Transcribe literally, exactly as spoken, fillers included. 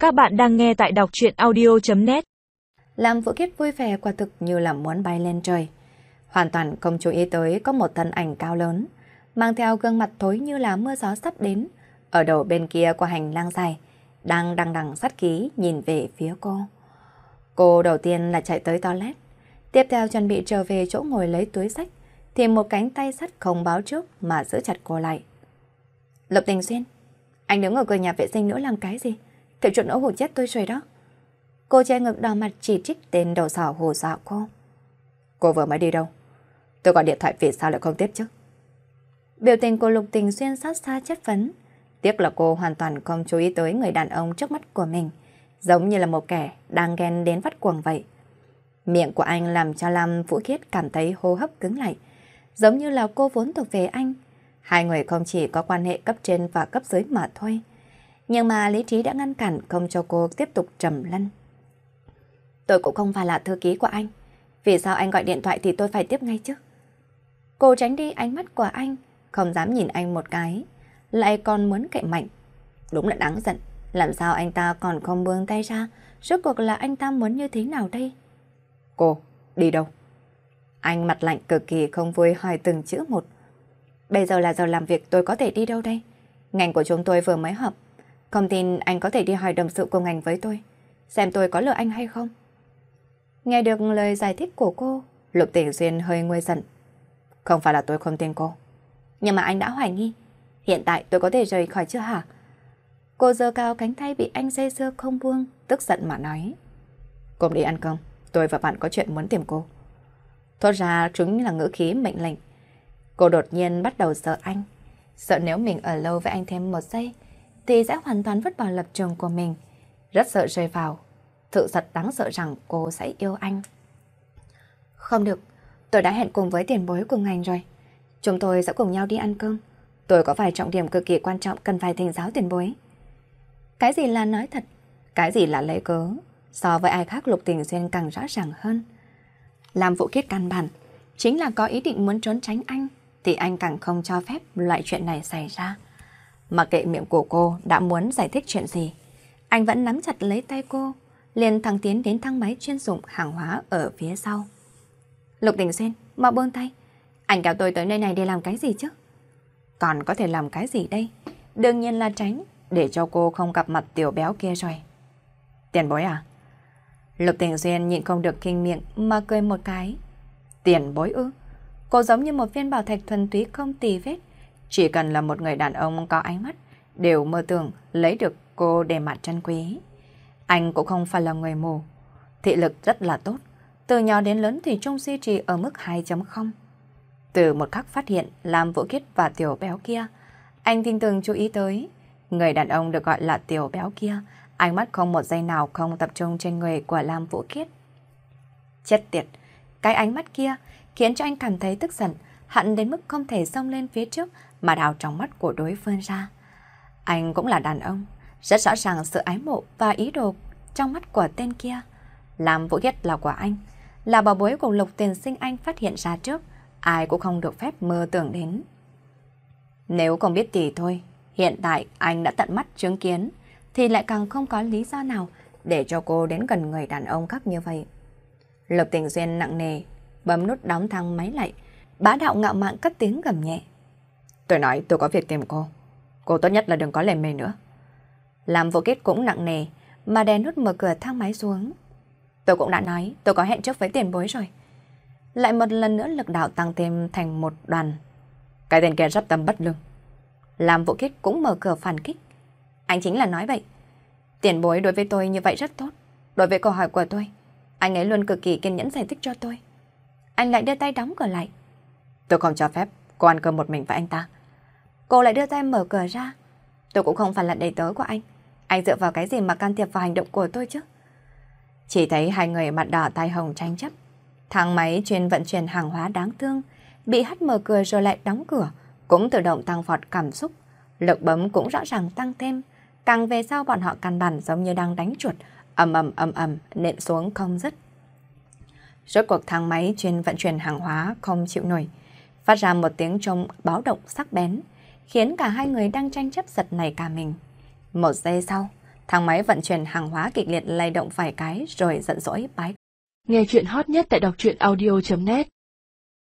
Các bạn đang nghe tại đọc truyện audio chấm net. Làm Vũ Kiết vui vẻ quả thực như là muốn bay lên trời. Hoàn toàn không chú ý tới có một thân ảnh cao lớn, mang theo gương mặt thối như là mưa gió sắp đến. Ở đầu bên kia của hành lang dài, đang đằng đằng sát khí nhìn về phía cô. Cô đầu tiên là chạy tới toilet, tiếp theo chuẩn bị trở về chỗ ngồi lấy túi xách, thì một cánh tay sắt không báo trước mà giữ chặt cô lại. Lục Tình Xuyên, anh đứng ở cửa nhà vệ sinh nữa làm cái gì? Kiểu chuyện ấu hủ chết tôi rồi đó. Cô che ngực đỏ mặt chỉ trích tên đầu sỏ hù dọa cô. Cô vừa mới đi đâu? Tôi gọi điện thoại vì sao lại không tiếp chứ? Biểu tình của Lục Tình Xuyên sát xa chất vấn. Tiếc là cô hoàn toàn không chú ý tới người đàn ông trước mắt của mình, giống như là một kẻ đang ghen đến vắt cuồng vậy. Miệng của anh làm cho Lam Vũ Khiết cảm thấy hô hấp cứng lại, giống như là cô vốn thuộc về anh. Hai người không chỉ có quan hệ cấp trên và cấp dưới mà thôi. Nhưng mà lý trí đã ngăn cản không cho cô tiếp tục trầm lân. Tôi cũng không phải là thư ký của anh. Vì sao anh gọi điện thoại thì tôi phải tiếp ngay chứ? Cô tránh đi ánh mắt của anh, không dám nhìn anh một cái, lại còn muốn cậy mạnh. Đúng là đáng giận. Làm sao anh ta còn không buông tay ra? Rốt cuộc là anh ta muốn như thế nào đây? Cô, đi đâu? Anh mặt lạnh cực kỳ không vui hỏi từng chữ một. Bây giờ là giờ làm việc, tôi có thể đi đâu đây? Ngành của chúng tôi vừa mới họp. Không tin anh có thể đi hỏi đồng sự của ngành với tôi, xem tôi có lừa anh hay không. Nghe được lời giải thích của cô, Lục Tình Xuyên hơi nguôi giận. Không phải là tôi không tin cô, nhưng mà anh đã hoài nghi. Hiện tại tôi có thể rời khỏi chưa hả? Cô giơ cao cánh tay bị anh dây dưa không buông, tức giận mà nói. Cùng đi ăn cơm, tôi và bạn có chuyện muốn tìm cô. Thốt ra chúng là ngữ khí mệnh lệnh. Cô đột nhiên bắt đầu sợ anh. Sợ nếu mình ở lâu với anh thêm một giây thì sẽ hoàn toàn vứt bỏ lập trường của mình. Rất sợ rơi vào thực thật đáng sợ rằng cô sẽ yêu anh. Không được, tôi đã hẹn cùng với tiền bối của ngành rồi. Chúng tôi sẽ cùng nhau đi ăn cơm. Tôi có vài trọng điểm cực kỳ quan trọng cần phải thỉnh giáo tiền bối. Cái gì là nói thật, cái gì là lấy cớ, so với ai khác Lục Tình Xuyên càng rõ ràng hơn. Làm Vũ Khiết căn bản chính là có ý định muốn trốn tránh anh, thì anh càng không cho phép loại chuyện này xảy ra. Mặc kệ miệng của cô đã muốn giải thích chuyện gì, anh vẫn nắm chặt lấy tay cô, liền thẳng tiến đến thang máy chuyên dụng hàng hóa ở phía sau. Lục Tình Xuyên, mau buông tay. Anh kéo tôi tới nơi này để làm cái gì chứ? Còn có thể làm cái gì đây? Đương nhiên là tránh, để cho cô không gặp mặt tiểu béo kia rồi. Tiền bối à? Lục Tình Xuyên nhịn không được kinh miệng mà cười một cái. Tiền bối ư? Cô giống như một viên bảo thạch thuần túy không tì vết. Chỉ cần là một người đàn ông có ánh mắt, đều mơ tưởng lấy được cô để mặt trân quý. Anh cũng không phải là người mù, thị lực rất là tốt. Từ nhỏ đến lớn thì trung duy trì ở mức hai chấm không. Từ một khắc phát hiện Lam Vũ Khiết và tiểu béo kia, anh tinh tường chú ý tới người đàn ông được gọi là tiểu béo kia, ánh mắt không một giây nào không tập trung trên người của Lam Vũ Khiết. Chết tiệt, cái ánh mắt kia khiến cho anh cảm thấy tức giận, hận đến mức không thể xông lên phía trước mà đào trong mắt của đối phương ra. Anh cũng là đàn ông, rất rõ ràng sự ái mộ và ý đồ trong mắt của tên kia. Lam Vũ Khiết là của anh, là bảo bối của Lục Tiền Sinh anh phát hiện ra trước, ai cũng không được phép mơ tưởng đến. Nếu không biết thì thôi, hiện tại anh đã tận mắt chứng kiến, thì lại càng không có lý do nào để cho cô đến gần người đàn ông khác như vậy. Lục Tình Xuyên nặng nề bấm nút đóng thang máy lại, bá đạo ngạo mạn cất tiếng gầm nhẹ. Tôi nói tôi có việc tìm cô, cô tốt nhất là đừng có lề mề nữa. Làm Vô Kết cũng nặng nề mà đè nút mở cửa thang máy xuống. Tôi cũng đã nói tôi có hẹn trước với tiền bối rồi. Lại một lần nữa lực đạo tăng thêm thành một đoàn. Cái tên kia rất tâm bất lương. Làm Vô Kết cũng mở cửa phản kích. Anh chính là nói vậy. Tiền bối đối với tôi như vậy rất tốt. Đối với câu hỏi của tôi, anh ấy luôn cực kỳ kiên nhẫn giải thích cho tôi. Anh lại đưa tay đóng cửa lại. Tôi không cho phép cô ăn cơm một mình với anh ta. Cô lại đưa tay mở cửa ra. Tôi cũng không phải là đầy tớ của anh. Anh dựa vào cái gì mà can thiệp vào hành động của tôi chứ? Chỉ thấy hai người mặt đỏ tai hồng tranh chấp. Thang máy chuyên vận chuyển hàng hóa đáng thương bị hắt mở cửa rồi lại đóng cửa, cũng tự động tăng vọt cảm xúc. Lực bấm cũng rõ ràng tăng thêm. Càng về sau bọn họ căn bản giống như đang đánh chuột, ầm ầm ầm ầm nện xuống không dứt. Rốt cuộc thang máy chuyên vận chuyển hàng hóa không chịu nổi, phát ra một tiếng trống báo động sắc bén, khiến cả hai người đang tranh chấp giật nảy cả mình. Một giây sau, Thang máy vận chuyển hàng hóa kịch liệt lay động vài cái rồi giận dỗi bái. Nghe chuyện hot nhất tại đọc truyện audio chấm net